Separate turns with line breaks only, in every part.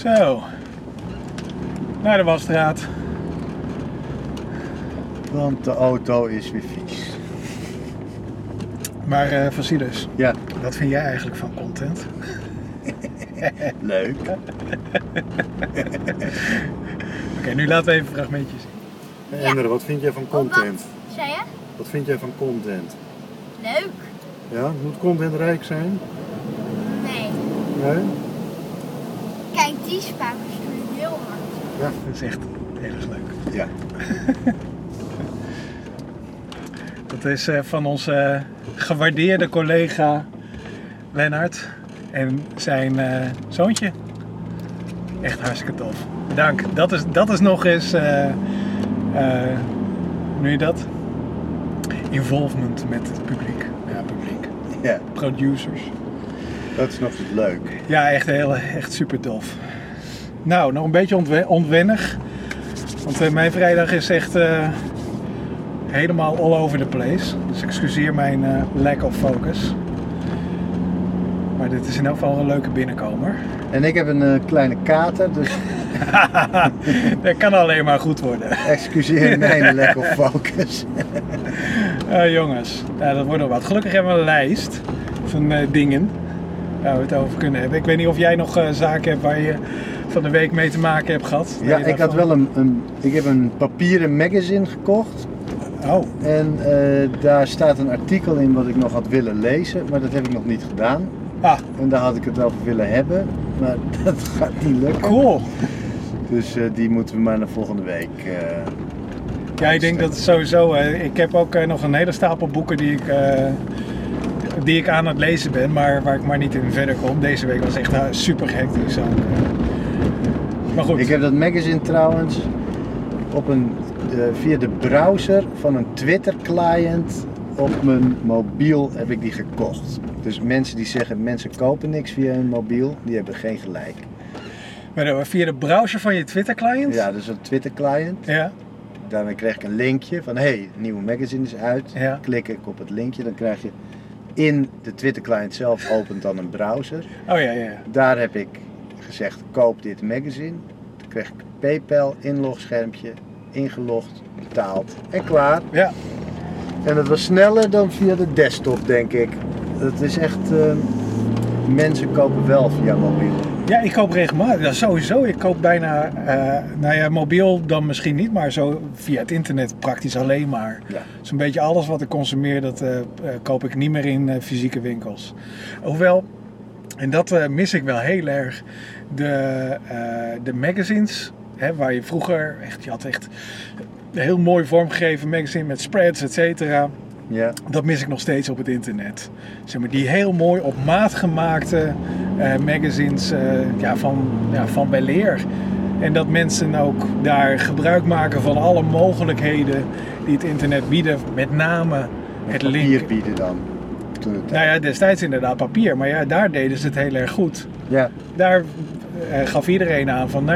Zo. Naar de wasstraat.
Want de auto is weer vies.
Maar Vasilus,
Ja,
wat vind jij eigenlijk van content?
leuk.
Oké, nu laten we even een fragmentje zien.
Ja.
Ender, wat vind jij van content?
Wat zei je?
Wat vind jij van content?
Leuk?
Ja, moet content rijk zijn?
Nee.
Nee?
Kijk, die spakers doen heel hard.
Ja.
Dat is echt heel erg leuk.
Ja.
Dat is van onze gewaardeerde collega Lennart en zijn zoontje. Echt hartstikke tof. Dank. Dat is nog eens, hoe noem je dat? Involvement met het publiek. Ja, publiek.
Ja,
Producers.
dat is nog leuk.
Ja, echt super tof. Nou, nog een beetje ontwennig. Want mijn vrijdag is echt helemaal all over the place. Dus excuseer mijn lack of focus. Maar dit is in elk geval een leuke binnenkomer.
En ik heb een kleine kater, dus
Dat kan alleen maar goed worden.
excuseer mijn lack of focus.
Jongens, dat wordt nog wat. Gelukkig hebben we een lijst van dingen waar we het over kunnen hebben. Ik weet niet of jij nog zaken hebt waar je van de week mee te maken hebt gehad.
Ja, ik had wel ik heb een papieren magazine gekocht.
Oh,
En daar staat een artikel in wat ik nog had willen lezen, maar dat heb ik nog niet gedaan. En daar had ik het over willen hebben, maar dat gaat niet lukken.
cool.
Dus die moeten we maar naar volgende week.
Ja, ik denk dat het sowieso. Ik heb ook nog een hele stapel boeken die ik aan het lezen ben, maar waar ik maar niet in verder kom. Deze week was echt super hectisch ook. Maar goed.
Ik heb dat magazine trouwens via de browser van een Twitter client op mijn mobiel heb ik die gekocht. Dus mensen die zeggen mensen kopen niks via hun mobiel, die hebben geen gelijk.
Maar via de browser van je Twitter client?
Ja, dus een Twitter client.
Ja.
Daarmee krijg ik een linkje van hey, een nieuwe magazine is uit.
Ja.
Klik ik op het linkje, dan krijg je in de Twitter client zelf opent dan een browser.
Oh ja.
Daar heb ik gezegd koop dit magazine. Toen kreeg ik een PayPal inlogschermpje, ingelogd, betaald en klaar.
Ja.
En het was sneller dan via de desktop, denk ik. Het is echt, mensen kopen wel via mobiel.
Ja, ik koop regelmatig. Ja, sowieso. Ik koop bijna, mobiel dan misschien niet, maar zo via het internet praktisch alleen maar.
Ja.
Zo'n beetje alles wat ik consumeer, dat koop ik niet meer in fysieke winkels. Hoewel, en dat mis ik wel heel erg, de magazines, waar je vroeger, je had echt een heel mooi vormgegeven magazine met spreads, et cetera.
Ja.
Dat mis ik nog steeds op het internet. Zeg maar, die heel mooi op maat gemaakte magazines van weleer. En dat mensen ook daar gebruik maken van alle mogelijkheden die het internet bieden. Met name het
Papier
link.
bieden dan. Toen het
Nou ja, destijds inderdaad papier. Maar ja, daar deden ze het heel erg goed.
ja.
Daar gaf iedereen aan van,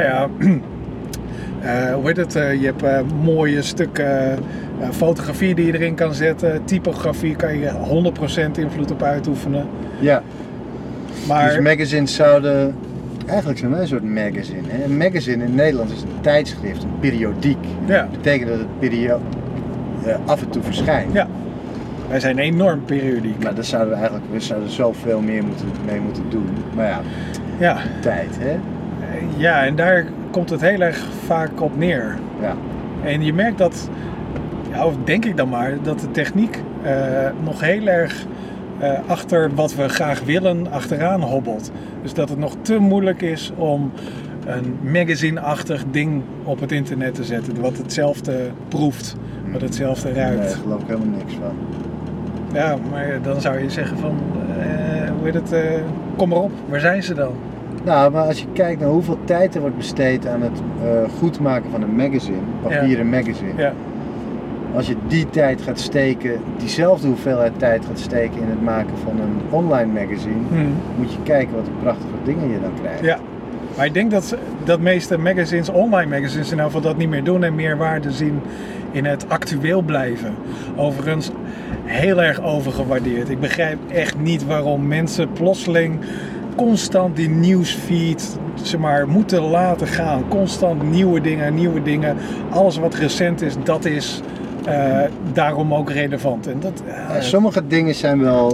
hoe heet het? Je hebt mooie stukken fotografie die je erin kan zetten. Typografie kan je 100% invloed op uitoefenen.
Ja.
Maar
Dus magazines zouden, eigenlijk zijn wij een soort magazine. Hè? Een magazine in Nederland is een tijdschrift, een periodiek.
Ja.
Dat betekent dat het af en toe verschijnt.
ja, wij zijn enorm periodiek.
Maar daar zouden we zouden zoveel meer mee moeten doen. Maar ja,
Ja.
tijd hè.
Ja, en daar komt het heel erg vaak op neer.
Ja.
En je merkt dat, of denk ik dan maar, dat de techniek nog heel erg achter wat we graag willen achteraan hobbelt. Dus dat het nog te moeilijk is om een magazine-achtig ding op het internet te zetten. Wat hetzelfde proeft, wat hetzelfde
Nee,
ruikt.
daar geloof ik helemaal niks van.
Ja, maar dan zou je zeggen van, hoe heet het, kom maar op, waar zijn ze dan?
Nou, maar als je kijkt naar hoeveel tijd er wordt besteed aan het goed maken van een magazine, papieren magazine.
Ja.
Als je die tijd gaat steken, diezelfde hoeveelheid tijd gaat steken in het maken van een online magazine, moet je kijken wat voor prachtige dingen je dan krijgt.
Ja, maar ik denk dat meeste magazines, online magazines in ieder geval dat niet meer doen en meer waarde zien in het actueel blijven. Overigens heel erg overgewaardeerd. Ik begrijp echt niet waarom mensen plotseling constant die nieuwsfeed zeg maar, moeten laten gaan. Constant nieuwe dingen. Alles wat recent is, dat is daarom ook relevant. En dat,
sommige dingen zijn wel,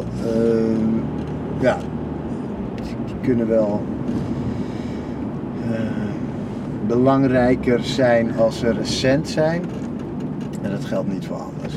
die kunnen wel belangrijker zijn als ze recent zijn. En dat geldt niet voor alles.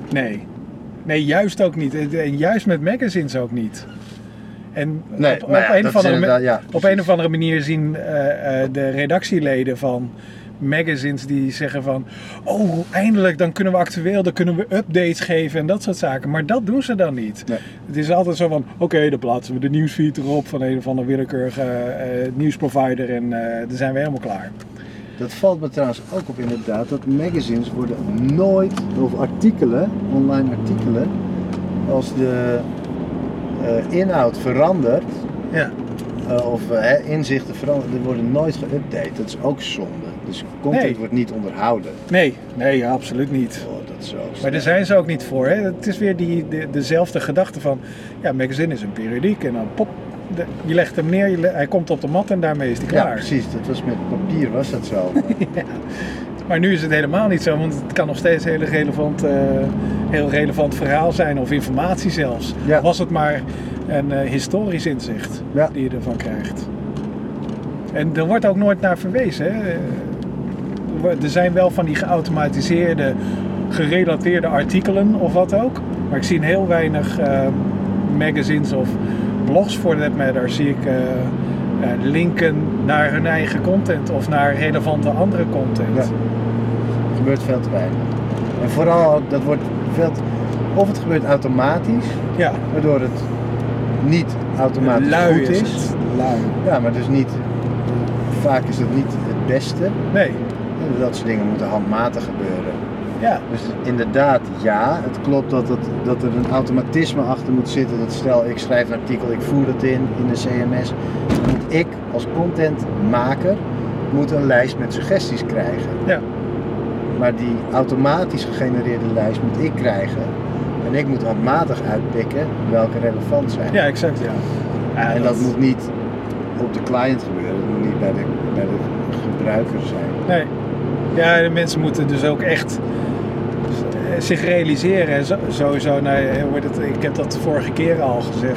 Nee, juist ook niet. En juist met magazines ook niet. En
Nee,
op
maar ja,
een
dat
of
is
andere
inderdaad, ja,
op
precies.
een of andere manier zien de redactieleden van magazines die zeggen van eindelijk, dan kunnen we actueel, dan kunnen we updates geven en dat soort zaken. Maar dat doen ze dan niet.
Nee.
Het is altijd zo van, oké, dan plaatsen we de nieuwsfeed erop van een of andere willekeurige nieuwsprovider en dan zijn we helemaal klaar.
Dat valt me trouwens ook op inderdaad, dat magazines worden nooit, of artikelen, online artikelen, als de inhoud verandert,
Ja.
of inzichten veranderen, die worden nooit geüpdate. Dat is ook zonde. Dus content
Nee.
wordt niet onderhouden.
Nee, ja, absoluut niet.
Oh, dat is zo
Maar
slecht.
daar zijn ze ook niet voor. Hè? Het is weer dezelfde gedachte van, ja, magazine is een periodiek en dan pop, je legt hem neer, hij komt op de mat en daarmee is hij
Ja,
klaar.
precies. Dat was met papier, was dat zo.
Ja. Maar nu is het helemaal niet zo, want het kan nog steeds een heel relevant verhaal zijn of informatie zelfs.
Ja.
Was het maar een historisch inzicht
Ja.
die je ervan krijgt. En er wordt ook nooit naar verwezen. Hè? Er zijn wel van die geautomatiseerde, gerelateerde artikelen of wat ook. Maar ik zie heel weinig magazines of blogs for that matter. Zie ik linken naar hun eigen content of naar relevante andere content.
Ja. Er gebeurt veel te weinig. En vooral ook, dat wordt of het gebeurt automatisch,
Ja,
waardoor het niet automatisch
lui
goed
is
is.
het. Lui.
Ja, maar dus niet, vaak is het niet het beste.
Nee,
Dat soort dingen moeten handmatig gebeuren.
ja.
Dus inderdaad, ja, het klopt dat er een automatisme achter moet zitten. Dat stel, ik schrijf een artikel, ik voer het in de CMS. Dan moet ik als contentmaker een lijst met suggesties krijgen.
Ja.
Maar die automatisch gegenereerde lijst moet ik krijgen. En ik moet handmatig uitpikken welke relevant zijn.
Ja, exact, ja. Ja,
En dat moet niet op de client gebeuren, dat moet niet bij de gebruiker zijn.
Nee. Ja, de mensen moeten dus ook echt zich realiseren. Sowieso, ik heb dat de vorige keer al gezegd.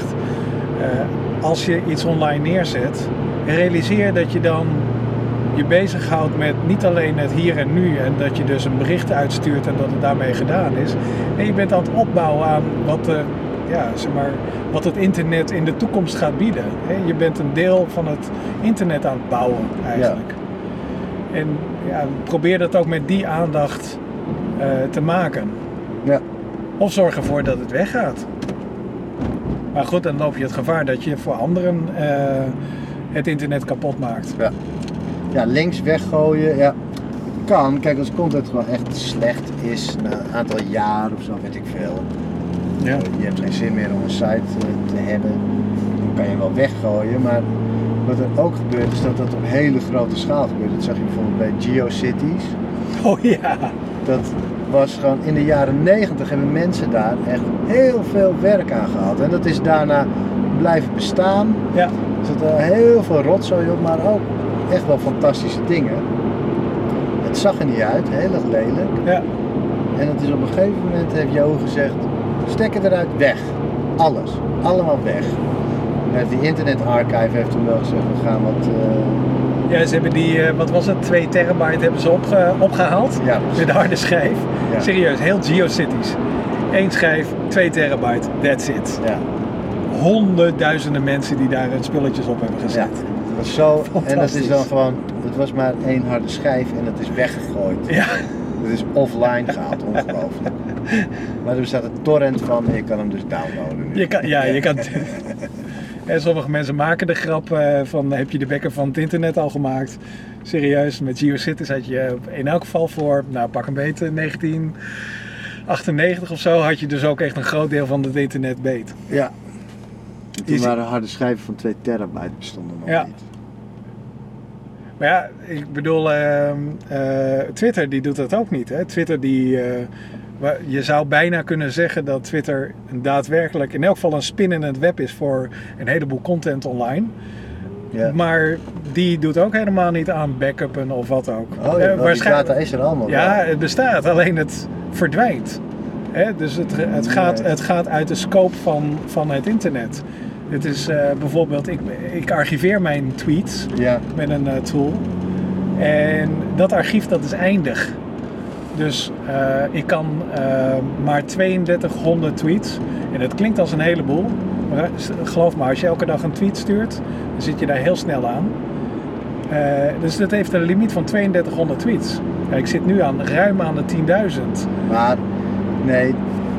Als je iets online neerzet, realiseer dat je dan je bezighoudt met niet alleen het hier en nu en dat je dus een bericht uitstuurt en dat het daarmee gedaan is. Nee, je bent aan het opbouwen aan wat het internet in de toekomst gaat bieden. Je bent een deel van het internet aan het bouwen eigenlijk. Ja. En ja, probeer dat ook met die aandacht te maken.
Ja.
Of zorg ervoor dat het weggaat. Maar goed, dan loop je het gevaar dat je voor anderen het internet kapot maakt.
Ja. Ja, links weggooien, ja. Kan, kijk, als content gewoon echt slecht is, na een aantal jaar of zo, weet ik veel.
Ja.
Je hebt geen zin meer om een site te hebben, dan kan je wel weggooien. Maar wat er ook gebeurt, is dat op hele grote schaal gebeurt. Dat zag je bijvoorbeeld bij GeoCities.
Oh ja.
Dat was gewoon in de jaren 90 hebben mensen daar echt heel veel werk aan gehad. En dat is daarna blijven bestaan.
Ja.
Er zat heel veel rotzooi op, maar ook echt wel fantastische dingen. Het zag er niet uit, heel erg lelijk.
Ja.
En het is op een gegeven moment, heeft Joe gezegd, stekken eruit, weg. Alles, allemaal weg. En die Internet Archive heeft toen wel gezegd, we gaan wat...
Ja, ze hebben die, wat was het, 2 terabyte hebben ze opgehaald.
Ja,
met de harde schijf.
Ja.
Serieus, heel GeoCities. 1 schijf, 2 terabyte, that's it.
Ja.
Honderdduizenden mensen die daar hun spulletjes op hebben gezet.
Ja, dat was zo, en dat is
Fantastisch.
dan gewoon, het was maar 1 harde schijf en dat is weggegooid.
Ja.
Het is offline gehaald, ongelooflijk. Maar er staat een torrent van en je kan hem dus downloaden nu.
Je kan... En sommige mensen maken de grap van, heb je de bekken van het internet al gemaakt? Serieus, met GeoCities had je in elk geval voor, nou pak een beetje, 1998 of zo, had je dus ook echt een groot deel van het internet beet.
Ja. En toen
Is-
waren harde schijven van 2 terabyte bestonden nog
Ja.
niet.
Maar ja, ik bedoel, Twitter die doet dat ook niet. Hè? Twitter die Je zou bijna kunnen zeggen dat Twitter daadwerkelijk in elk geval een spin in het web is voor een heleboel content online.
Ja.
Maar die doet ook helemaal niet aan backuppen of wat ook.
Oh, ja, die data is er allemaal
Ja,
wel.
het bestaat, alleen het verdwijnt. Dus het gaat uit de scope van het internet. Het is bijvoorbeeld, ik archiveer mijn tweets met een tool. En dat archief dat is eindig. Dus ik kan maar 3200 tweets. En dat klinkt als een heleboel. Maar geloof me, als je elke dag een tweet stuurt, dan zit je daar heel snel aan. Dus dat heeft een limiet van 3200 tweets. Ja, ik zit nu ruim aan de 10.000.
Maar nee,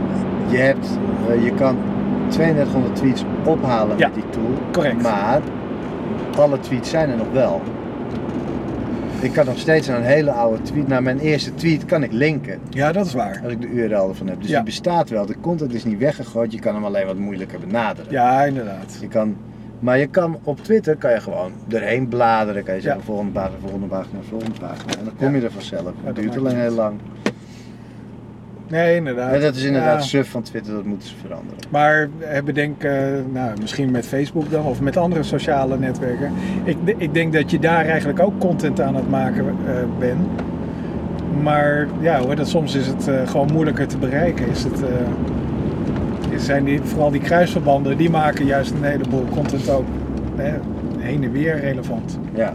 je kan 3200 tweets ophalen met die tool.
Correct.
Maar alle tweets zijn er nog wel. Ik kan nog steeds naar een hele oude tweet, naar mijn eerste tweet kan ik linken.
Ja, dat is waar.
Als ik de URL ervan heb. Dus die bestaat wel. De content is niet weggegooid. Je kan hem alleen wat moeilijker benaderen.
Ja, inderdaad.
Maar je kan op Twitter erheen bladeren. Kan je zeggen volgende pagina, volgende pagina, volgende pagina. En dan kom je er vanzelf. Het duurt alleen heel lang.
Nee, inderdaad.
En dat is inderdaad suf van Twitter, dat moeten ze veranderen.
Maar bedenk, misschien met Facebook dan of met andere sociale netwerken. Ik denk dat je daar eigenlijk ook content aan het maken bent. Maar ja hoor, soms is het gewoon moeilijker te bereiken. Vooral die kruisverbanden, die maken juist een heleboel content ook heen en weer relevant.
Ja.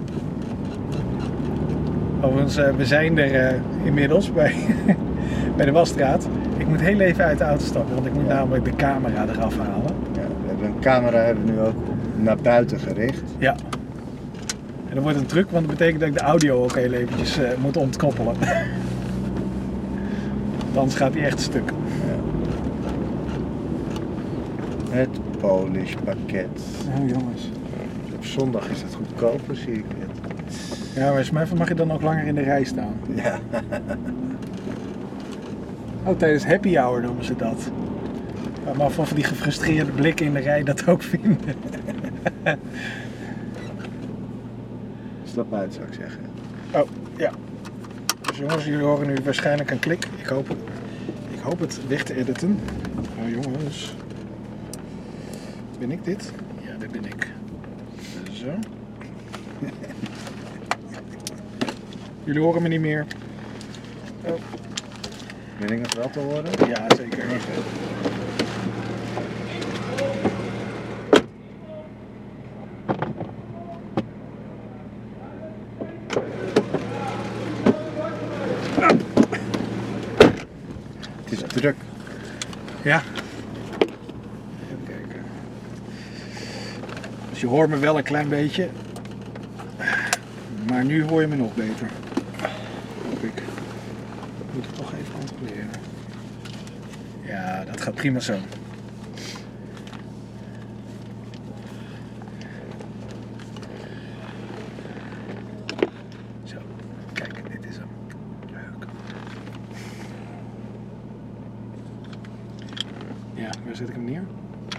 Overigens, we zijn er inmiddels bij de Wasstraat. Ik moet heel even uit de auto stappen, want ik moet namelijk de camera eraf halen.
Ja, een camera nu ook naar buiten gericht.
Ja. En dat wordt een truc, want dat betekent dat ik de audio ook heel eventjes moet ontkoppelen. Anders gaat hij echt stuk.
Ja. Het Polish pakket.
Oh jongens.
Op zondag is het goedkoper, zie ik net.
Ja, maar mag je dan ook langer in de rij staan?
Ja.
Oh, tijdens happy hour noemen ze dat. Maar van die gefrustreerde blikken in de rij dat ook vinden.
Stap uit, zou ik zeggen.
Oh, ja. Dus jongens, jullie horen nu waarschijnlijk een klik. Ik hoop het weg te editen. Oh jongens. Ben ik dit? Ja, dat ben ik. Zo. Jullie horen me niet meer. Oh.
Ben ik het wel te horen?
Ja, zeker.
Het is druk.
Ja. Even kijken. Dus je hoort me wel een klein beetje. Maar nu hoor je me nog beter. Hoop ik. Moet ik toch even controleren. Ja, dat gaat prima zo. Zo, kijk, dit is hem. Leuk. Ja, waar zet ik hem neer?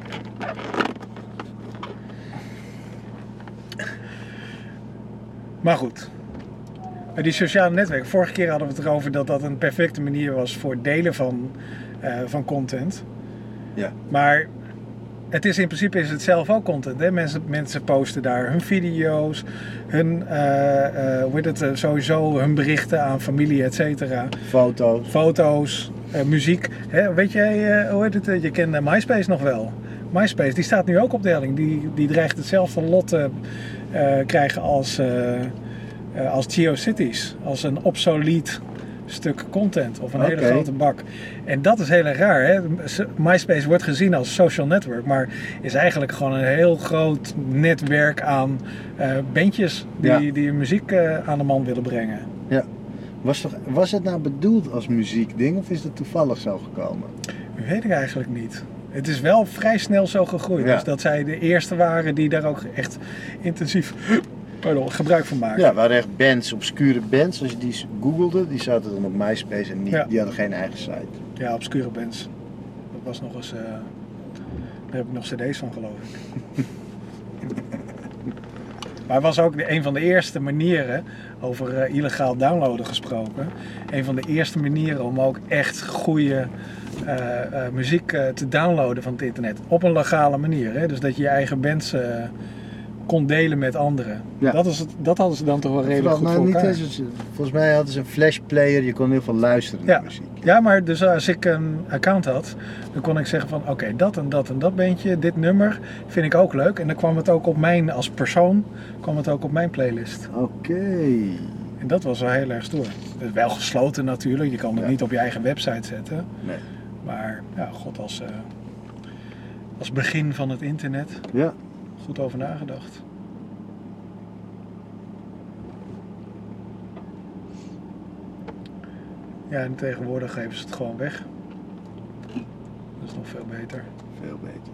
Maar goed. Die sociale netwerken, vorige keer hadden we het erover dat dat een perfecte manier was voor het delen van content.
Ja.
Maar het is in principe het zelf ook content. Hè? Mensen posten daar hun video's, hun sowieso hun berichten aan familie, et cetera. Foto's, muziek. Hè? Weet jij, hoe heet het? Je kent MySpace nog wel. MySpace, die staat nu ook op de helling. Die dreigt hetzelfde lot te krijgen als GeoCities. Als een obsolete stuk content of een hele grote bak. En dat is heel erg raar. Hè? MySpace wordt gezien als social network, maar is eigenlijk gewoon een heel groot netwerk aan bandjes die muziek aan de man willen brengen.
Ja. Was het nou bedoeld als muziekding of is het toevallig zo gekomen?
Dat weet ik eigenlijk niet. Het is wel vrij snel zo gegroeid.
Ja.
Dus dat zij de eerste waren die daar ook echt intensief gebruik van maken.
Ja, er waren echt bands, obscure bands. Als je die googelde, die zaten dan op MySpace en die hadden geen eigen site.
Ja, obscure bands. Dat was nog eens... daar heb ik nog cd's van, geloof ik. Maar het was ook een van de eerste manieren, over illegaal downloaden gesproken, een van de eerste manieren om ook echt goede muziek te downloaden van het internet. Op een legale manier. Hè? Dus dat je je eigen bands kon delen met anderen.
Ja.
Dat hadden ze dan toch wel redelijk goed voor
niet
elkaar.
eens, volgens mij hadden ze een flashplayer, je kon heel veel luisteren naar muziek.
Ja, maar dus als ik een account had, dan kon ik zeggen van oké, dat en dat en dat bandje, dit nummer vind ik ook leuk. En dan kwam het ook op mijn, als persoon, kwam het ook op mijn playlist.
Oké.
En dat was wel heel erg stoer. Het is wel gesloten natuurlijk, je kan het niet op je eigen website zetten.
Nee.
Maar ja, god, als begin van het internet,
Ja.
goed over nagedacht. Ja, en tegenwoordig geven ze het gewoon weg. Dat is nog veel beter.
Veel beter.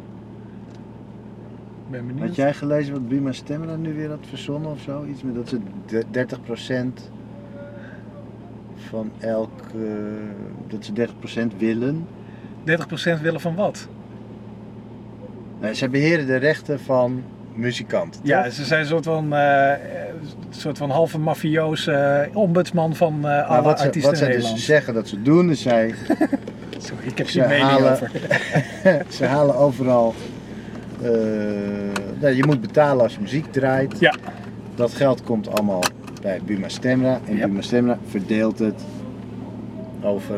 Ik ben benieuwd.
Had jij gelezen wat Buma Stemra nu weer had verzonnen of zo? Iets met dat ze 30% van dat ze 30% willen.
30% willen van wat?
Nee, zij beheren de rechten van muzikanten.
Ja,
toch?
ze zijn een soort van halve mafioos ombudsman van
Maar
alle
wat
artiesten
zij
in Nederland.
dus zeggen dat ze doen, is zij
Sorry, ik heb
Ze
geen mening
halen-
over.
ze halen overal. Je moet betalen als je muziek draait.
Ja,
Dat geld komt allemaal bij Buma Stemra en
Ja.
Buma Stemra verdeelt het over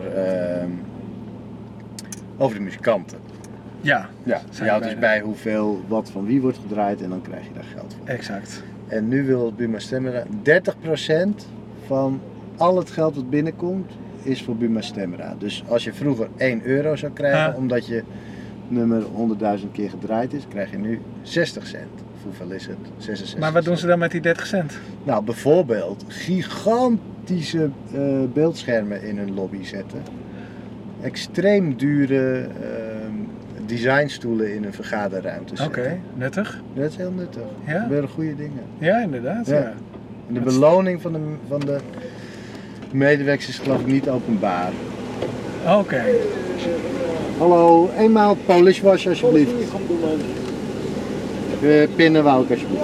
de muzikanten.
ja,
Ja,
Zijn
je houdt dus
bijna-
bij hoeveel wat van wie wordt gedraaid en dan krijg je daar geld voor.
exact.
En nu wil Buma Stemra 30% van al het geld wat binnenkomt is voor Buma Stemra. Dus als je vroeger 1 euro zou krijgen
Ja.
omdat je nummer 100.000 keer gedraaid is, krijg je nu 60 cent. Of hoeveel is het? 66
Maar wat doen ze
cent.
dan met die 30 cent?
Nou, bijvoorbeeld gigantische beeldschermen in hun lobby zetten. Extreem dure designstoelen in hun vergaderruimte zetten.
Oké, nuttig.
Dat is heel nuttig.
Ja?
Dat gebeuren goede dingen.
Ja, inderdaad.
Ja.
Ja.
En de
Dat is-
beloning van de medewerkers is geloof ik niet openbaar.
Oké.
Hallo, eenmaal polish wash alsjeblieft. Pinnen wou ik alsjeblieft.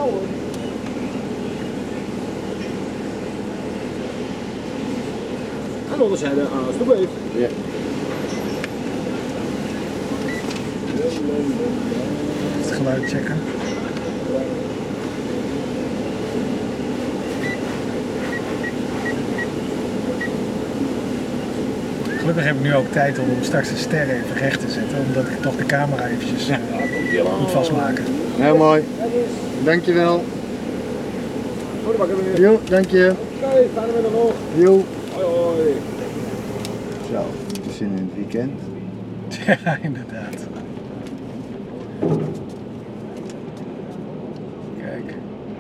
Aan de onderzijde, alsjeblieft.
Ja.
Het geluid checken. Gelukkig heb ik nu ook tijd om straks de sterren even recht te zetten, omdat ik toch de camera eventjes moet vastmaken.
Heel mooi. Dankjewel.
Goed, dan maken we weer.
Jo, dank je.
Oké, gaan we er nog.
Jo.
Hoi hoi.
Zo, het is in het weekend.
Ja, inderdaad. Kijk.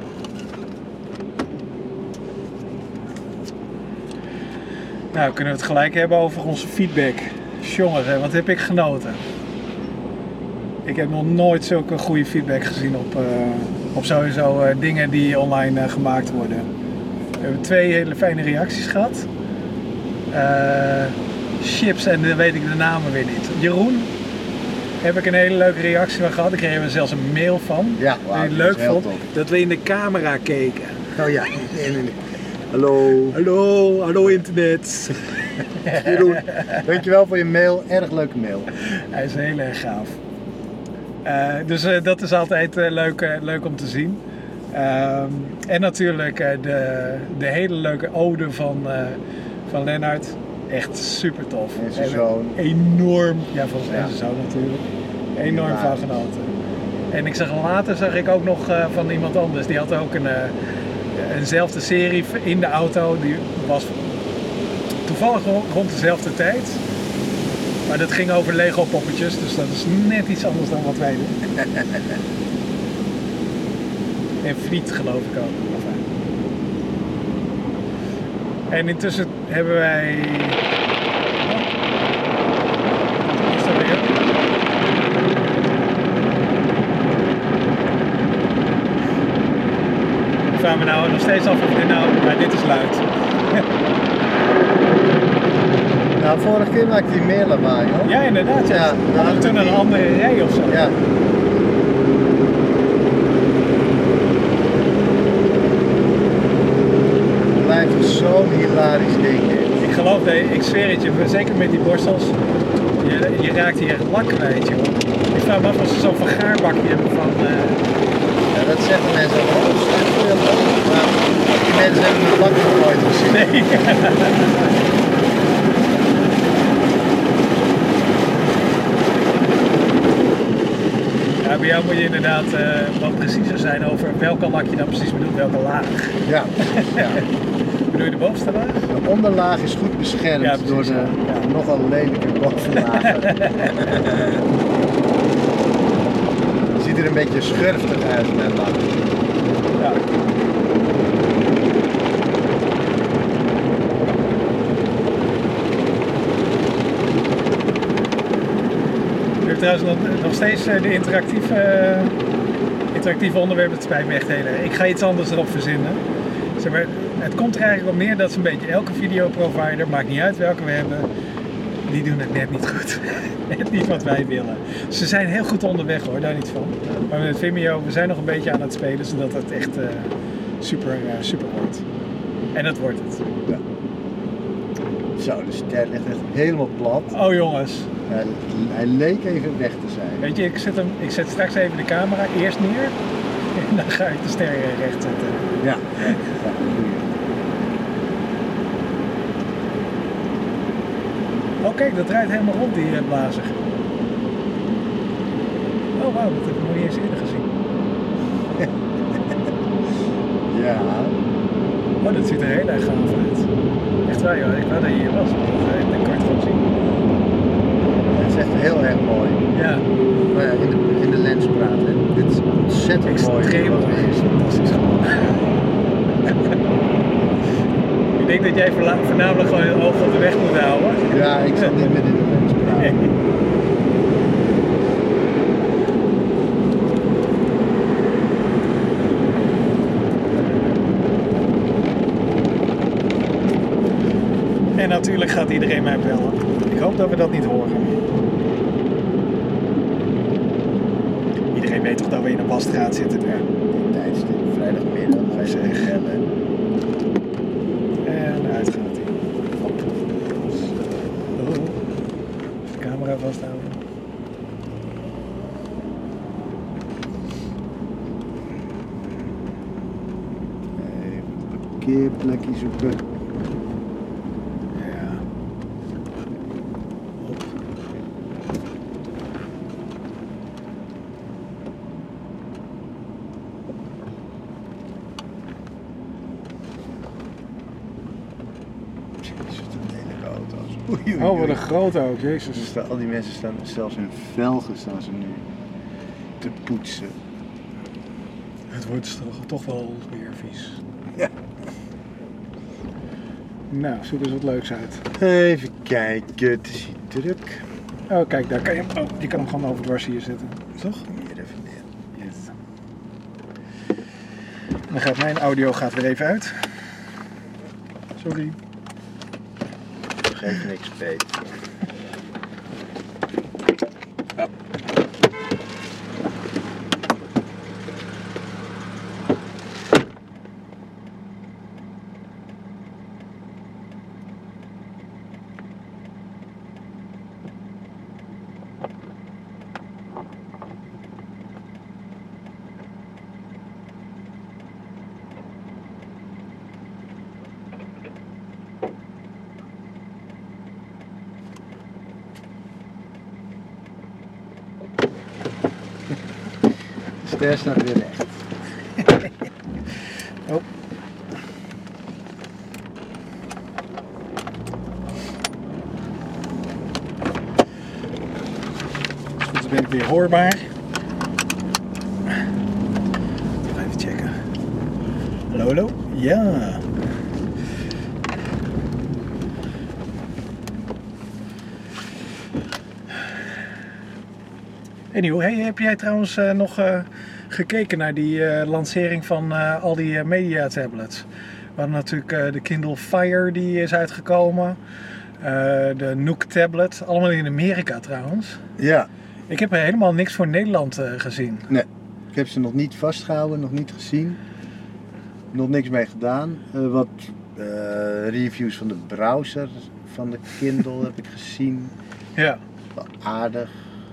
Nou, kunnen we het gelijk hebben over onze feedback. Jongens, hè, wat heb ik genoten. Ik heb nog nooit zulke goede feedback gezien op sowieso dingen die online gemaakt worden. We hebben 2 hele fijne reacties gehad. Chips en dan weet ik de namen weer niet. Jeroen, heb ik een hele leuke reactie van gehad. Ik kreeg er zelfs een mail van.
Ja,
dat
wauw,
hij
dat
leuk
is heel
vond
tof.
dat we in de camera keken.
Oh ja. Hallo.
Hallo internet.
Jeroen, dankjewel voor je mail. Erg leuke mail.
Hij is heel erg gaaf. Dus dat is altijd leuk om te zien. En natuurlijk de hele leuke ode van Lennart. Echt super tof.
En zijn
En
zoon.
Enorm, ja volgens mij
Ja.
zijn zoon natuurlijk. Enorm
Ja.
van genoten. En later zag ik ook nog van iemand anders. Die had ook eenzelfde serie in de auto. Die was toevallig rond dezelfde tijd. Maar dat ging over Lego poppetjes, dus dat is net iets anders dan wat wij doen. En friet geloof ik ook. Enfin. En intussen hebben wij... Oh. Wat is dat weer? Ik vraag me nou nog steeds af of dit nou... Maar dit is luid.
Nou, vorige keer maakte hij meer lawaai hoor.
Ja, inderdaad. Ja.
Ja, dan
Hadden we
hadden
toen
we
een
die-
andere rij of zo.
Ja.
geloof dat ik zweer het je, zeker met die borstels, je raakt hier echt lak kwijt, joh. Ik vraag me af of ze zo'n vergaarbakje hebben van...
Ja, dat zeggen mensen ook. Oh, slecht voor je ogen. Maar die mensen hebben mijn lak nog nooit gezien.
Nee. Ja, bij jou moet je inderdaad wat preciezer zijn over welke lak je dan precies bedoelt, welke laag.
Ja, ja.
Bedoel je de bovenste laag?
De onderlaag is goed beschermd
Ja, precies,
door de
ja.
nogal lelijke bovenlagen. Ziet er een beetje schurftig uit, mijn lak.
Ja. Ik heb trouwens nog steeds de interactieve onderwerpen, het spijt me echt heel erg. Ik ga iets anders erop verzinnen. Zeg maar, het komt er eigenlijk op neer dat ze een beetje elke videoprovider, maakt niet uit welke we hebben, die doen het net niet goed. Net niet wat wij willen. Ze zijn heel goed onderweg hoor, daar niet van. Maar met Vimeo, we zijn nog een beetje aan het spelen zodat het echt super wordt. En dat wordt het.
Ja. Zo, de ster ligt echt helemaal plat.
Oh jongens,
Hij leek even weg te zijn.
weet je, ik zet straks even de camera eerst neer en dan ga ik de ster recht zetten.
Ja, ja, goeie.
Oh kijk, dat draait helemaal rond die blazer. Oh wauw, dat heb ik nog niet eens eerder gezien.
Ja,
Oh, dat ziet er heel erg gaaf uit. Echt waar joh, ik wou dat je hier was, dat kan je het gewoon zien.
het is echt heel erg mooi.
Ja,
Maar ja, in de lens praten, dit is ontzettend mooi.
extreem
wat er
mooi.
is.
Fantastisch gewoon. Ik denk dat jij voornamelijk gewoon je oog op de weg moet houden.
Ja, ik zal niet meer in de lens praten.
En natuurlijk gaat iedereen mij bellen. Ik hoop dat we dat niet horen. Iedereen weet toch dat we in een wasstraat zitten nu.
Tijdstip, vrijdagmiddag, ga je ze echt bellen.
En uit gaat hij. Hop. Oh. De camera vasthouden.
Even een parkeerplekje zoeken.
Ja. Hop.
Jezus, wat een lelijke auto's. Oei, oei,
Oh, wat
oei.
een grote ook, jezus.
Al die mensen staan zelfs in velgen staan ze nu te poetsen.
Het wordt toch wel weer vies.
Ja.
Nou, zoek eens wat leuks uit.
Even kijken, het is hier druk.
Oh, kijk, daar kan je hem. Oh, je kan hem gewoon overdwars hier zitten. Toch?
Hier even neer.
Yes. Dan gaat mijn audio weer even uit. Sorry.
Geef niks beet. De ster staat weer recht.
Oh. Dus ben ik weer hoorbaar. Even checken. Hallo, hallo? Ja. Anyhow, hey, heb jij trouwens nog gekeken naar die lancering van al die media tablets? We hadden natuurlijk de Kindle Fire die is uitgekomen. De Nook tablet, allemaal in Amerika trouwens.
Ja,
Ik heb er helemaal niks voor Nederland gezien.
nee. Ik heb ze nog niet vastgehouden, nog niet gezien. Nog niks mee gedaan. Wat Reviews van de browser van de Kindle heb ik gezien.
Ja.
Wel aardig.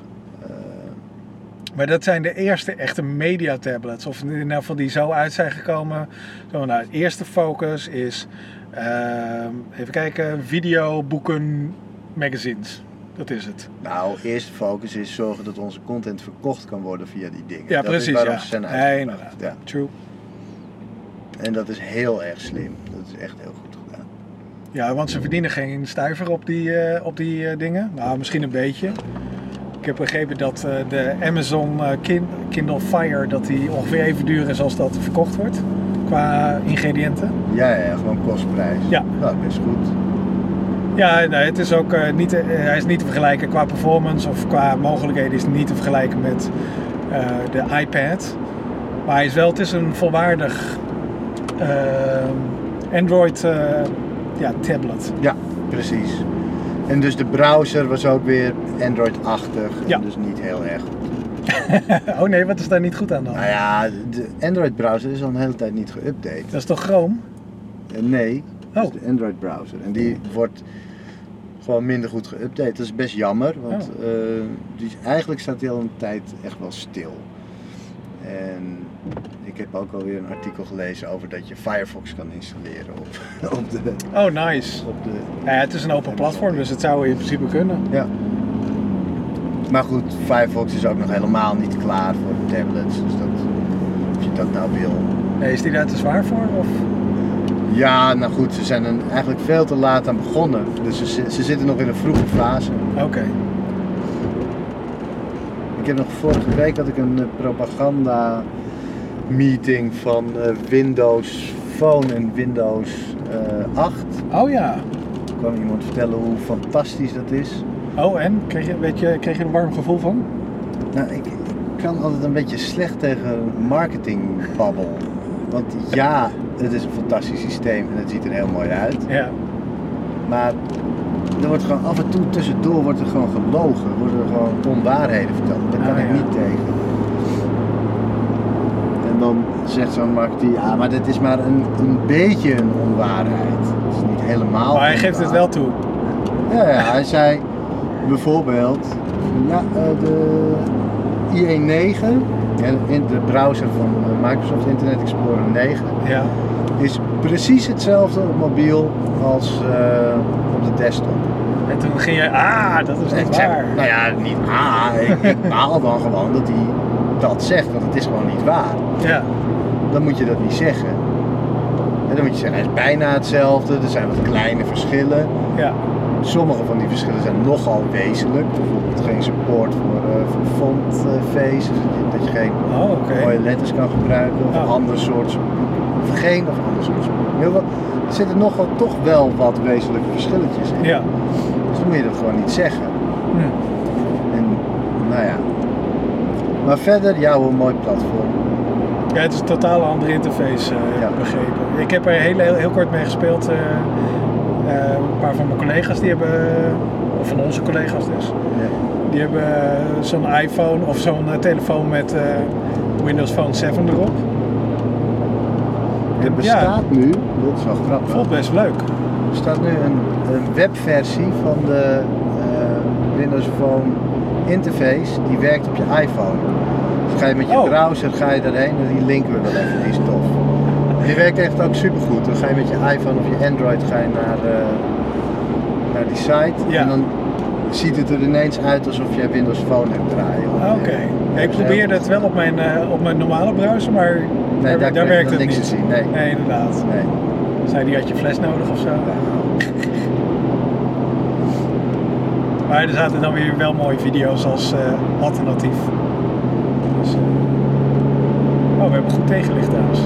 Maar dat zijn de eerste echte media tablets. Of in ieder geval die zo uit zijn gekomen. Zo, nou, het eerste focus is, even kijken, video, boeken, magazines. Dat is het.
Nou, eerste focus is zorgen dat onze content verkocht kan worden via die dingen.
Ja,
dat
precies.
is waarom
Ja.
ze zijn
Nee,
uitgebracht.
inderdaad.
Ja.
True.
En dat is heel erg slim. Dat is echt heel goed gedaan.
Ja, want ze verdienen geen stuiver op die dingen. Nou, misschien een beetje. Ik heb begrepen dat de Amazon Kindle Fire dat die ongeveer even duur is als dat verkocht wordt. Qua ingrediënten.
Ja, gewoon kostprijs.
Ja.
Nou, best goed.
Ja, nee, het is ook hij is niet te vergelijken qua performance of qua mogelijkheden is het niet te vergelijken met de iPad. Maar het is een volwaardig Android tablet.
Ja, precies. En dus de browser was ook weer Android-achtig.
Ja.
En dus niet heel erg goed.
Oh nee, wat is daar niet goed aan dan?
Nou ja, de Android-browser is al een hele tijd niet geüpdate.
Dat is toch Chrome?
Nee, dat is
Oh.
de Android-browser. En die wordt gewoon minder goed geüpdate. Dat is best jammer, want eigenlijk staat die al een tijd echt wel stil. En ik heb ook alweer een artikel gelezen over dat je Firefox kan installeren op de...
Oh, nice. Ja, het is een open platform, dus het zou in principe kunnen.
Ja. Maar goed, Firefox is ook nog helemaal niet klaar voor de tablets. Dus of je dat nou wil.
Nee, is die daar te zwaar voor? Of?
Ja, nou goed, ze zijn er eigenlijk veel te laat aan begonnen. Dus ze zitten nog in een vroege fase.
Oké.
Ik heb nog vorige week had ik een propaganda meeting van Windows Phone en Windows 8.
Oh ja.
Er kwam iemand vertellen hoe fantastisch dat is.
Oh, en? Kreeg je er een warm gevoel van?
Nou, ik kan altijd een beetje slecht tegen marketingbabbel. Want ja, het is een fantastisch systeem en het ziet er heel mooi uit.
Ja.
Maar er wordt gewoon af en toe tussendoor wordt er gewoon gelogen. Worden er gewoon onwaarheden verteld. Daar kan ik niet tegen. En dan zegt zo'n marketeer, ja, maar dit is maar een beetje een onwaarheid. Het is niet helemaal.
Maar hij geeft het wel toe.
Ja, hij zei bijvoorbeeld, ja, de IE9, in de browser van Microsoft Internet Explorer 9,
Ja.
is precies hetzelfde op mobiel als op de desktop.
En toen ging je, dat is
En
niet
ik zeg,
waar.
nou ja, niet ik baal dan gewoon dat hij dat zegt, want het is gewoon niet waar.
Ja.
Dan moet je dat niet zeggen. En dan moet je zeggen, hij is bijna hetzelfde, er zijn wat kleine verschillen.
Ja.
Sommige van die verschillen zijn nogal wezenlijk. Bijvoorbeeld geen support voor fontfaces, dat je geen mooie letters kan gebruiken of een ander soort of geen of ander soort. Er zitten nogal toch wel wat wezenlijke verschilletjes in.
Ja.
Dus dan moet je dat gewoon niet zeggen. En nou ja. Maar verder, ja, een mooi platform.
Ja, het is een totaal andere interface, begrepen. Ik heb er heel kort mee gespeeld. Een paar van mijn collega's die hebben, of van onze collega's dus, die hebben zo'n iPhone of zo'n telefoon met Windows Phone 7 erop.
Er bestaat nu, dat is wel grappig.
Voelt best leuk.
Er staat nu een webversie van de Windows Phone interface, die werkt op je iPhone. Dus ga je met je browser daarheen en die linken we wel even, die is tof. Die werkt echt ook supergoed. Dan ga je met je iPhone of je Android naar die site en dan ziet het er ineens uit alsof je Windows Phone hebt draaien.
Oké. Ja, ik probeerde het wel op mijn normale browser, maar
nee,
daar werkt het
niks
niet.
te zien.
Nee, inderdaad.
Nee.
Zei die, had je fles nodig of zo? Maar er zaten dan weer wel mooie video's als alternatief. Dus, we hebben goed tegenlicht trouwens.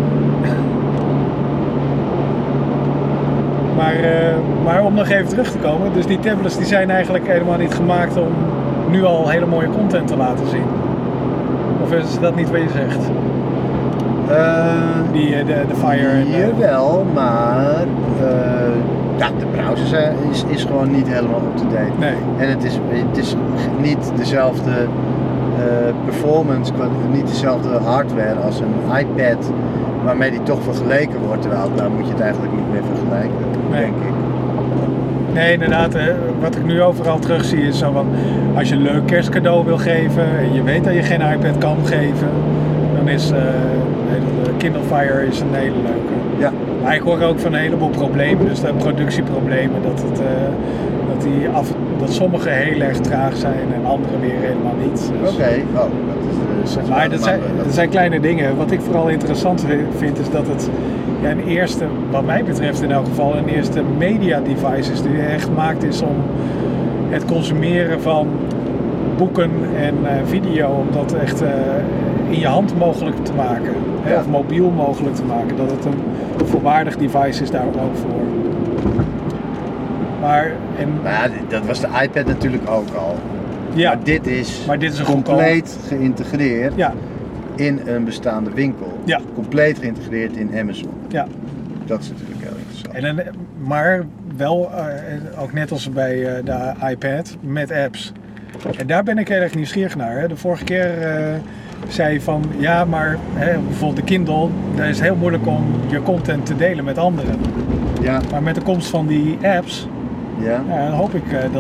Maar om nog even terug te komen, dus die tablets die zijn eigenlijk helemaal niet gemaakt om nu al hele mooie content te laten zien. Of is dat niet wat je zegt? De Fire.
Jawel, maar de browser is gewoon niet helemaal up-to-date.
Nee.
En het is niet dezelfde performance, niet dezelfde hardware als een iPad waarmee die toch vergeleken wordt. Terwijl daar moet je het eigenlijk niet meer vergelijken, denk ik.
Nee, inderdaad. Wat ik nu overal terug zie is zo van, als je een leuk kerstcadeau wil geven en je weet dat je geen iPad kan geven, dan is Kindle Fire is een hele leuke.
Ja.
Maar ik hoor ook van een heleboel problemen, dus de productieproblemen, dat sommige heel erg traag zijn en andere weer helemaal niet. Dus,
Oké, dat is
maar dat zijn kleine dingen. Wat ik vooral interessant vind is dat het een eerste, wat mij betreft in elk geval, een eerste media device is die echt gemaakt is om het consumeren van boeken en video, om dat echt in je hand mogelijk te maken.
Ja.
Of mobiel mogelijk te maken. Dat het een volwaardig device is daar ook voor. Maar
dat was de iPad natuurlijk ook al.
ja,
Maar dit is
een
compleet geïntegreerd
ja,
in een bestaande winkel.
Ja.
Compleet geïntegreerd in Amazon.
ja.
Dat is natuurlijk heel interessant.
Maar wel, ook net als bij de iPad, met apps. En daar ben ik heel erg nieuwsgierig naar. Hè. De vorige keer zei je van, ja, maar bijvoorbeeld de Kindle, daar is het heel moeilijk om je content te delen met anderen.
Ja,
Maar met de komst van die apps,
ja.
dan hoop ik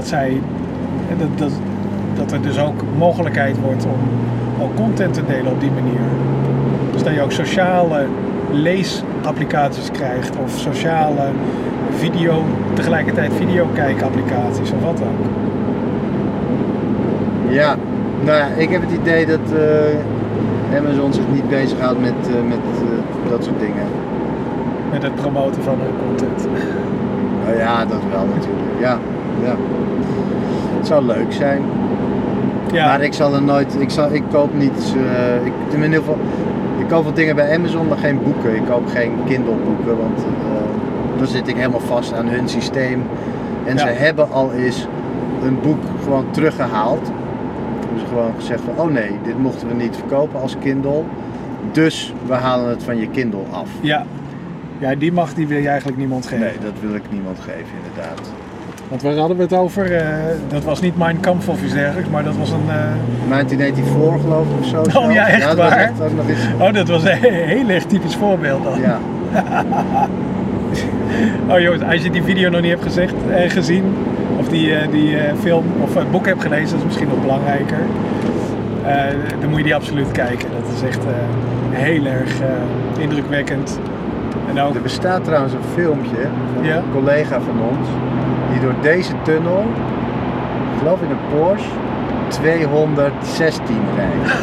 dat er dus ook mogelijkheid wordt om ook content te delen op die manier. Dus dat je ook sociale leesapplicaties krijgt of sociale tegelijkertijd videokijkapplicaties of wat ook.
Ja, nou ja, ik heb het idee dat Amazon zich niet bezighoudt met dat soort dingen.
Met het promoten van hun content.
Nou ja, dat wel natuurlijk. Ja. Het zou leuk zijn.
Ja,
Maar ik zal er nooit, ik koop niet, ik koop wat dingen bij Amazon, maar geen boeken. Ik koop geen Kindle boeken, want dan zit ik helemaal vast aan hun systeem. En ze hebben al eens een boek gewoon teruggehaald. Hebben ze gewoon gezegd van, oh nee, dit mochten we niet verkopen als Kindle. Dus we halen het van je Kindle af.
ja, die wil je eigenlijk niemand geven.
Nee, dat wil ik niemand geven inderdaad.
Want waar hadden we het over? Dat was niet Mein Kampf of iets dergelijks, maar dat was een...
1984 geloof ik of zo.
Oh ja, echt
dat was
waar?
echt ook nog eens.
Oh, dat was een heel erg typisch voorbeeld dan.
Ja.
Oh jongens, als je die video nog niet hebt gezien, of die film of het boek hebt gelezen, dat is misschien nog belangrijker. Dan moet je die absoluut kijken. Dat is echt heel erg indrukwekkend. En ook,
Er bestaat trouwens een filmpje van
Ja?
een collega van ons die door deze tunnel, ik geloof in een Porsche, 216 rijdt.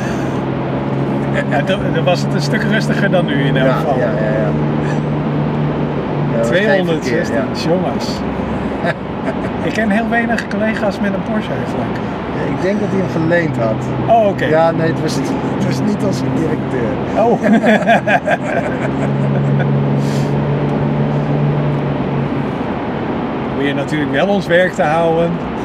dan was het een stuk rustiger dan nu in elk geval.
Ja. Dat was geen
216,
verkeer, ja.
jongens. Ik ken heel weinig collega's met een Porsche eigenlijk.
Ja, ik denk dat hij hem geleend had.
Oh, oké.
Ja, nee, het was niet als directeur.
Oh. Moet je natuurlijk wel ons werk te houden.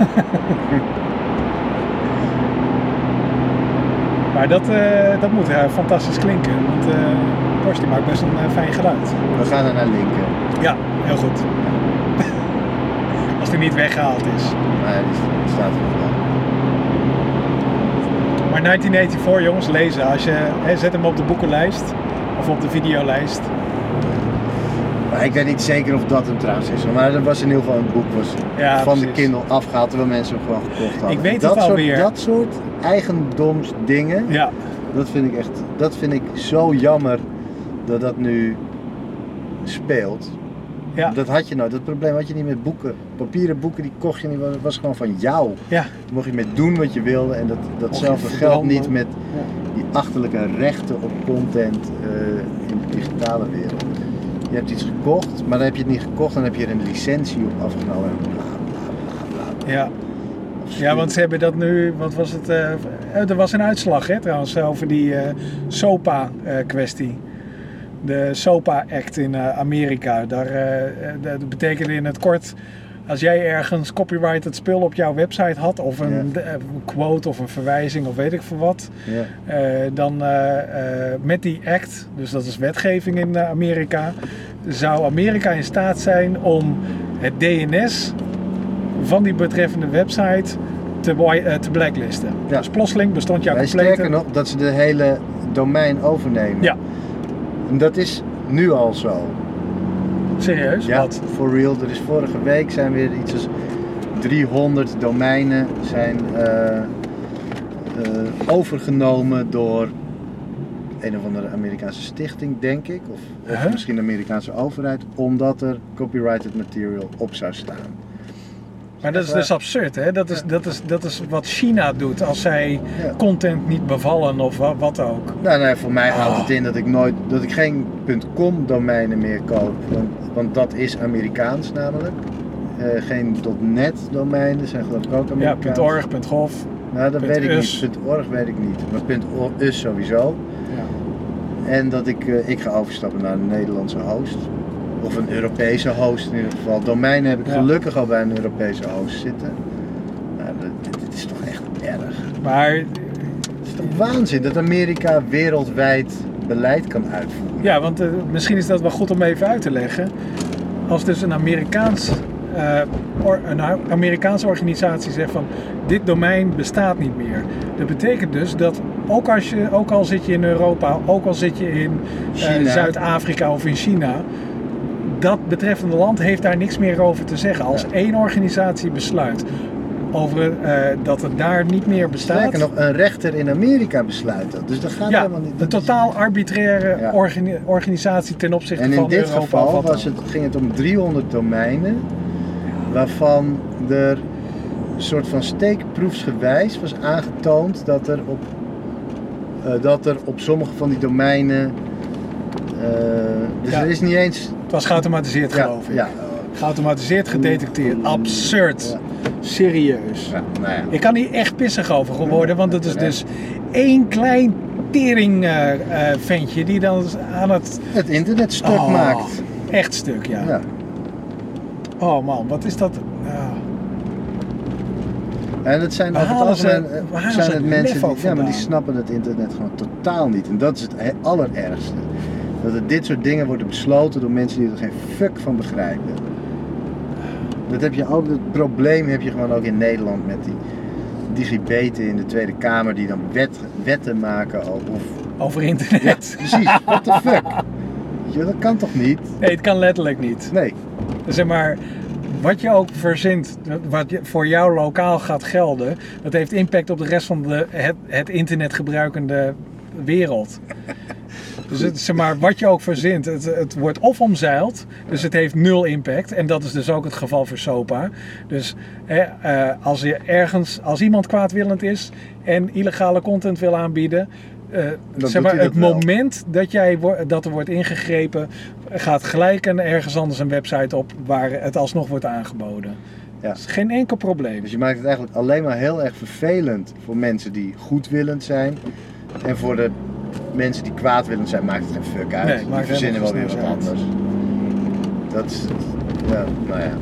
Maar dat moet fantastisch klinken, want Porsche die maakt best een fijn geluid.
We gaan er naar linken.
Ja, heel goed. Als die niet weggehaald is.
Maar die staat er nog wel.
Maar 1984 jongens, lezen. Als je, zet hem op de boekenlijst of op de videolijst.
Maar ik weet niet zeker of dat hem trouwens is. Maar er was in ieder geval een boek van de Kindle afgehaald terwijl mensen hem gewoon gekocht hadden.
Ik weet het alweer.
Dat soort eigendomsdingen,
Ja,
dat vind ik zo jammer dat dat nu speelt.
ja,
Dat had je nooit, dat probleem had je niet met boeken. Papieren boeken die kocht je niet, dat was gewoon van jou.
ja.
Daar mocht je mee doen wat je wilde en datzelfde
je
geldt niet
verbranden.
met die achterlijke rechten op content in de digitale wereld. Je hebt iets gekocht, maar dan heb je het niet gekocht, dan heb je er een licentie op afgenomen en bla bla bla bla.
Ja. Ja, want ze hebben dat nu, wat was het? Er was een uitslag trouwens over die SOPA-kwestie. De SOPA-act in Amerika. Dat betekende in het kort, als jij ergens copyrighted spul op jouw website had, of een quote of een verwijzing of weet ik veel wat, dan met die act, dus dat is wetgeving in Amerika, zou Amerika in staat zijn om het DNS van die betreffende website te blacklisten.
Ja.
Dus plotseling bestond jouw
Wij
complete...
sterker nog, dat ze de hele domein overnemen.
Ja,
En dat is nu al zo.
serieus?
Ja,
Wat?
for real. Er is vorige week zijn weer iets als 300 domeinen zijn overgenomen door een of andere Amerikaanse stichting, denk ik. Of misschien de Amerikaanse overheid. Omdat er copyrighted material op zou staan.
Maar dat is dus absurd, hè? Dat is wat China doet als zij content niet bevallen of wat ook.
Nou, nee, voor mij houdt het in dat ik geen .com domeinen meer koop. Want dat is Amerikaans namelijk. Geen .net domeinen zijn geloof ik ook Amerikaans.
Ja, .org, .gov.
Nou, dat weet ik
.us.
niet. .org weet ik niet. Maar .us sowieso.
Ja.
En dat ik ga overstappen naar een Nederlandse host. Of een Europese host in ieder geval. Domeinen heb ik gelukkig al bij een Europese host zitten. Nou, dit is toch echt erg.
Maar
Het is toch waanzin dat Amerika wereldwijd beleid kan uitvoeren.
ja, want misschien is dat wel goed om even uit te leggen. Als dus een Amerikaanse organisatie zegt van dit domein bestaat niet meer. Dat betekent dus dat ook al zit je in Europa, ook al zit je in Zuid-Afrika of in China, dat betreffende land heeft daar niks meer over te zeggen. Als één organisatie besluit over dat het daar niet meer bestaat.
Sterker nog, een rechter in Amerika besluit dat. Dus dat gaat helemaal niet.
Een totaal arbitraire organisatie ten opzichte van Europa.
En in dit geval ging het om 300 domeinen, waarvan er een soort van steekproefsgewijs was aangetoond dat er op sommige van die domeinen, er is niet eens...
Het was geautomatiseerd geloof ik. Ja. Geautomatiseerd gedetecteerd. Absurd. Ja. Serieus.
Ja, nou ja.
Ik kan hier echt pissig over worden, want het is dus één klein tering ventje die dan aan het
internet stuk maakt.
Echt stuk, ja. Oh man, wat is dat?
En het zijn over het algemeen zijn het mensen die snappen het internet gewoon totaal niet. En dat is het allerergste. Dat er dit soort dingen worden besloten door mensen die er geen fuck van begrijpen. Dat probleem heb je gewoon ook in Nederland met die digibeten in de Tweede Kamer die dan wetten maken
over internet.
Ja, precies, what the fuck? Ja, dat kan toch niet?
Nee, het kan letterlijk niet.
Nee.
Zeg maar, wat je ook verzint, wat voor jou lokaal gaat gelden, dat heeft impact op de rest van het internet gebruikende wereld. Dus zeg maar, wat je ook verzint, het wordt of omzeild, dus het heeft nul impact. En dat is dus ook het geval voor SOPA. Dus als iemand kwaadwillend is en illegale content wil aanbieden, zeg maar, het moment dat er wordt ingegrepen, gaat gelijk ergens anders een website op waar het alsnog wordt aangeboden. Ja. Dat is geen enkel probleem.
Dus je maakt het eigenlijk alleen maar heel erg vervelend voor mensen die goedwillend zijn. En voor de mensen die kwaadwillend zijn, maakt het geen fuck uit.
Nee,
die verzinnen wel weer wat anders. Dat is, nou ja.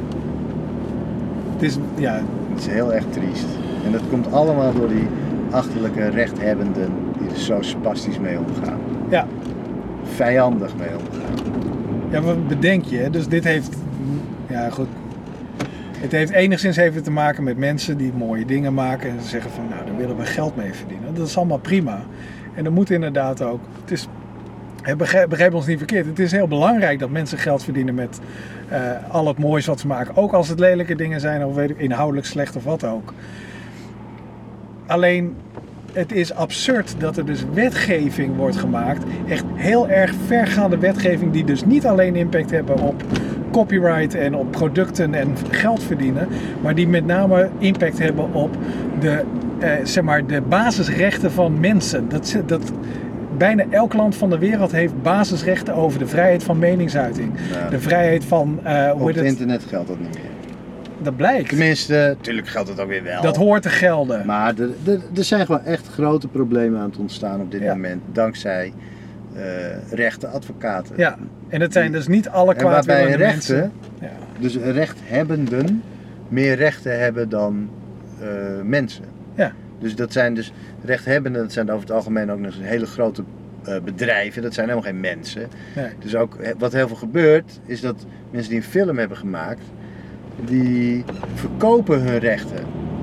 Het is heel erg triest. En dat komt allemaal door die achterlijke rechthebbenden die er zo spastisch mee omgaan.
Ja.
Vijandig mee omgaan.
Ja, wat bedenk je? Dus dit heeft, ja goed. Het heeft enigszins even te maken met mensen die mooie dingen maken en zeggen van, nou, daar willen we geld mee verdienen. Dat is allemaal prima. En dat moet inderdaad ook. Begrijp ons niet verkeerd. Het is heel belangrijk dat mensen geld verdienen met al het moois wat ze maken. Ook als het lelijke dingen zijn of inhoudelijk slecht of wat ook. Alleen, het is absurd dat er dus wetgeving wordt gemaakt. Echt heel erg vergaande wetgeving die dus niet alleen impact hebben op copyright en op producten en geld verdienen. Maar die met name impact hebben op de basisrechten van mensen. Bijna elk land van de wereld heeft basisrechten over de vrijheid van meningsuiting. Ja. De vrijheid van...
op het internet geldt dat niet meer.
Dat blijkt.
Tenminste, natuurlijk geldt het ook weer wel.
Dat hoort te gelden.
Maar er zijn gewoon echt grote problemen aan het ontstaan op dit moment. Dankzij rechte advocaten.
Ja, en het zijn dus niet alle kwaadwillende mensen.
Dus rechthebbenden meer rechten hebben dan mensen.
Ja.
Dus dat zijn dus rechthebbenden, dat zijn over het algemeen ook nog eens hele grote bedrijven. Dat zijn helemaal geen mensen.
Nee.
Dus ook wat heel veel gebeurt, is dat mensen die een film hebben gemaakt, die verkopen hun rechten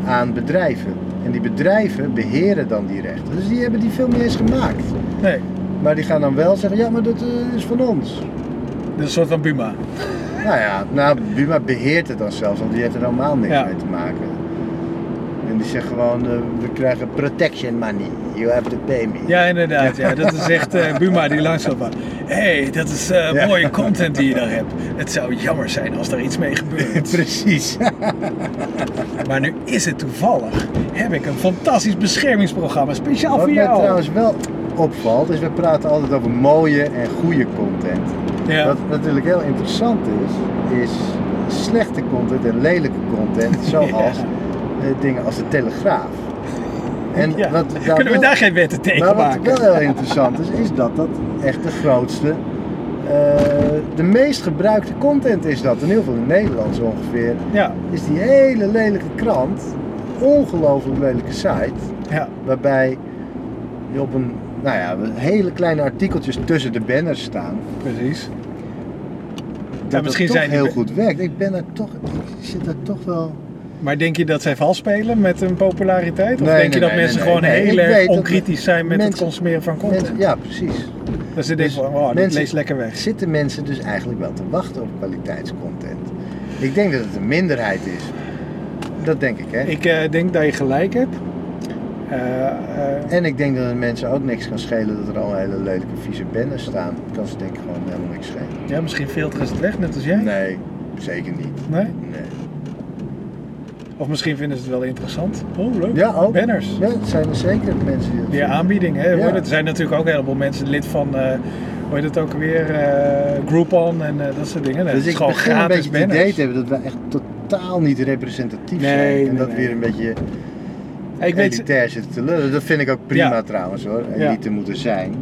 aan bedrijven. En die bedrijven beheren dan die rechten. Dus die hebben die film niet eens gemaakt.
Nee,
Maar die gaan dan wel zeggen, ja, maar dat is van ons.
dat is een soort van Buma.
Nou, Buma beheert het dan zelfs, want die heeft er helemaal niks
Ja.
mee te maken. En die zegt gewoon, we krijgen protection money. You have to pay me.
Ja, inderdaad. Ja. Dat is echt Buma die langzaam van. Hé, dat is
Ja.
mooie content die je daar hebt. Het zou jammer zijn als er iets mee gebeurt.
Precies.
Maar nu is het toevallig. Heb ik een fantastisch beschermingsprogramma speciaal
Wat
voor
mij
jou.
trouwens wel opvalt, is we praten altijd over mooie en goede content.
Ja.
Wat natuurlijk heel interessant is slechte content en lelijke content, zoals dingen als de Telegraaf. En
Ja.
wat
Kunnen we
wel-
daar geen wetten tegen
Maar wat
maken?
wel heel interessant is dat dat echt de grootste, de meest gebruikte content is dat. In heel veel in Nederlands ongeveer.
Ja,
Is die hele lelijke krant, ongelooflijk lelijke site,
ja.
waarbij je op een, hele kleine artikeltjes tussen de banners staan.
Precies.
Dat
misschien
het toch
zijn die
heel
be-
goed werkt. Ik zit er toch wel...
Maar denk je dat zij vals spelen met hun populariteit? Of
Nee,
denk je
nee,
dat
nee,
mensen
nee,
gewoon
nee.
heel
Ik
erg
weet dat
onkritisch zijn met het
mensen-
consumeren van content?
Ja, precies.
Dus ze denken van, oh, dit
mensen-
leest lekker weg.
Zitten mensen dus eigenlijk wel te wachten op kwaliteitscontent? Ik denk dat het een minderheid is. Dat denk ik, hè.
Ik denk dat je gelijk hebt.
En ik denk dat het mensen ook niks kan schelen dat er al hele lelijke vieze banners staan. Kan ze denk ik gewoon helemaal niks schelen.
Ja, misschien filteren ze het weg, net als jij.
Nee, zeker niet.
Nee?
Nee.
Of misschien vinden ze het wel interessant. Oh, leuk.
Ja, ook.
Banners.
Ja, het zijn er zeker mensen die dat
Die
vinden.
aanbieding, hè?
Ja.
Er zijn natuurlijk ook een heleboel mensen lid van, hoe heet het ook weer, Groupon en dat soort dingen.
Dus
Het is
ik
gewoon
begin een
gratis
beetje het
banners.
idee te hebben dat we echt totaal niet representatief
Nee,
zijn. En
nee,
dat
nee.
weer een beetje
Ik weet,
elitair zitten te lullen. Dat vind ik ook prima
Ja.
trouwens hoor.
Ja.
Elite moeten zijn.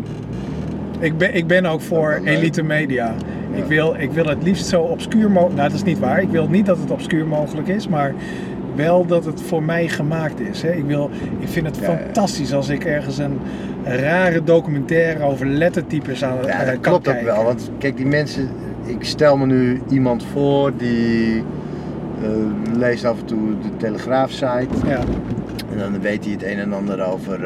ik ben ook voor
Dat is wel leuk.
elite media.
Ja.
Ik wil het liefst zo obscuur mogelijk. Nou, dat is niet waar. Ik wil niet dat het obscuur mogelijk is, maar wel dat het voor mij gemaakt is. Hè. Ik vind het
Ja, ja.
fantastisch als ik ergens een rare documentaire over lettertypes aan
Ja, dat
kan
klopt ook
kijken.
wel. Want kijk, die mensen, ik stel me nu iemand voor die leest af en toe de Telegraaf-site.
Ja.
En dan weet hij het een en ander over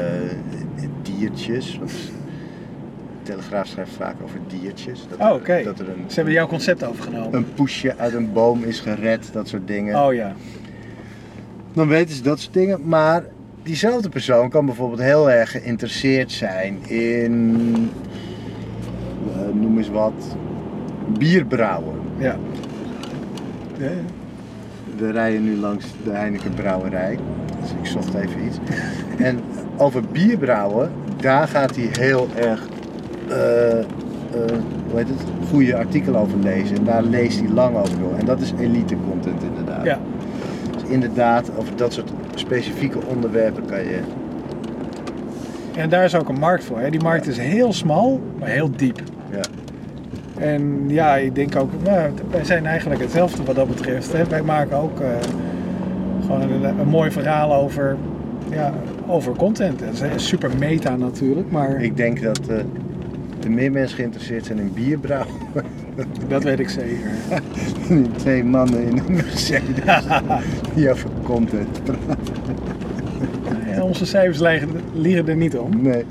diertjes. Want de Telegraaf schrijft vaak over diertjes. Dat
Oh, oké.
Dat er
Ze hebben jouw concept overgenomen.
een poesje uit een boom is gered, dat soort dingen.
Oh ja.
Dan weten ze dat soort dingen. Maar diezelfde persoon kan bijvoorbeeld heel erg geïnteresseerd zijn in, noem eens wat, bierbrouwen.
Ja. Ja.
We rijden nu langs de Heineken brouwerij, dus ik zocht even iets. En over bierbrouwen, daar gaat hij heel erg hoe heet het, goede artikelen over lezen. En daar leest hij lang over door. En dat is elite content inderdaad.
Ja.
Dus inderdaad, over dat soort specifieke onderwerpen kan je...
En daar is ook een markt voor. Hè. Die markt
Ja.
is heel smal, maar heel diep.
Ja.
En ja, ik denk ook, nou, wij zijn eigenlijk hetzelfde wat dat betreft. Hè. Wij maken ook gewoon een mooi verhaal over content. Dat is super meta natuurlijk, maar
Ik denk dat er meer mensen geïnteresseerd zijn in bierbrouwen.
dat weet ik zeker.
Die twee mannen in een Mercedes die over content praten.
En onze cijfers liegen er niet om.
Nee.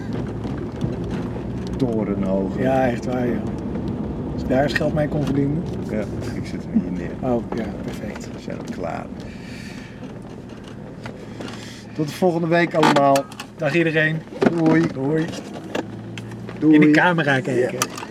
Torenhoog.
Ja, echt waar, joh. Als ik daar eens geld mee kon verdienen.
Ja, ik zit hem hier neer.
Oh, ja, perfect.
We zijn al klaar. Tot de volgende week allemaal.
Dag iedereen.
Doei.
Doei.
Doei.
In de camera kijken.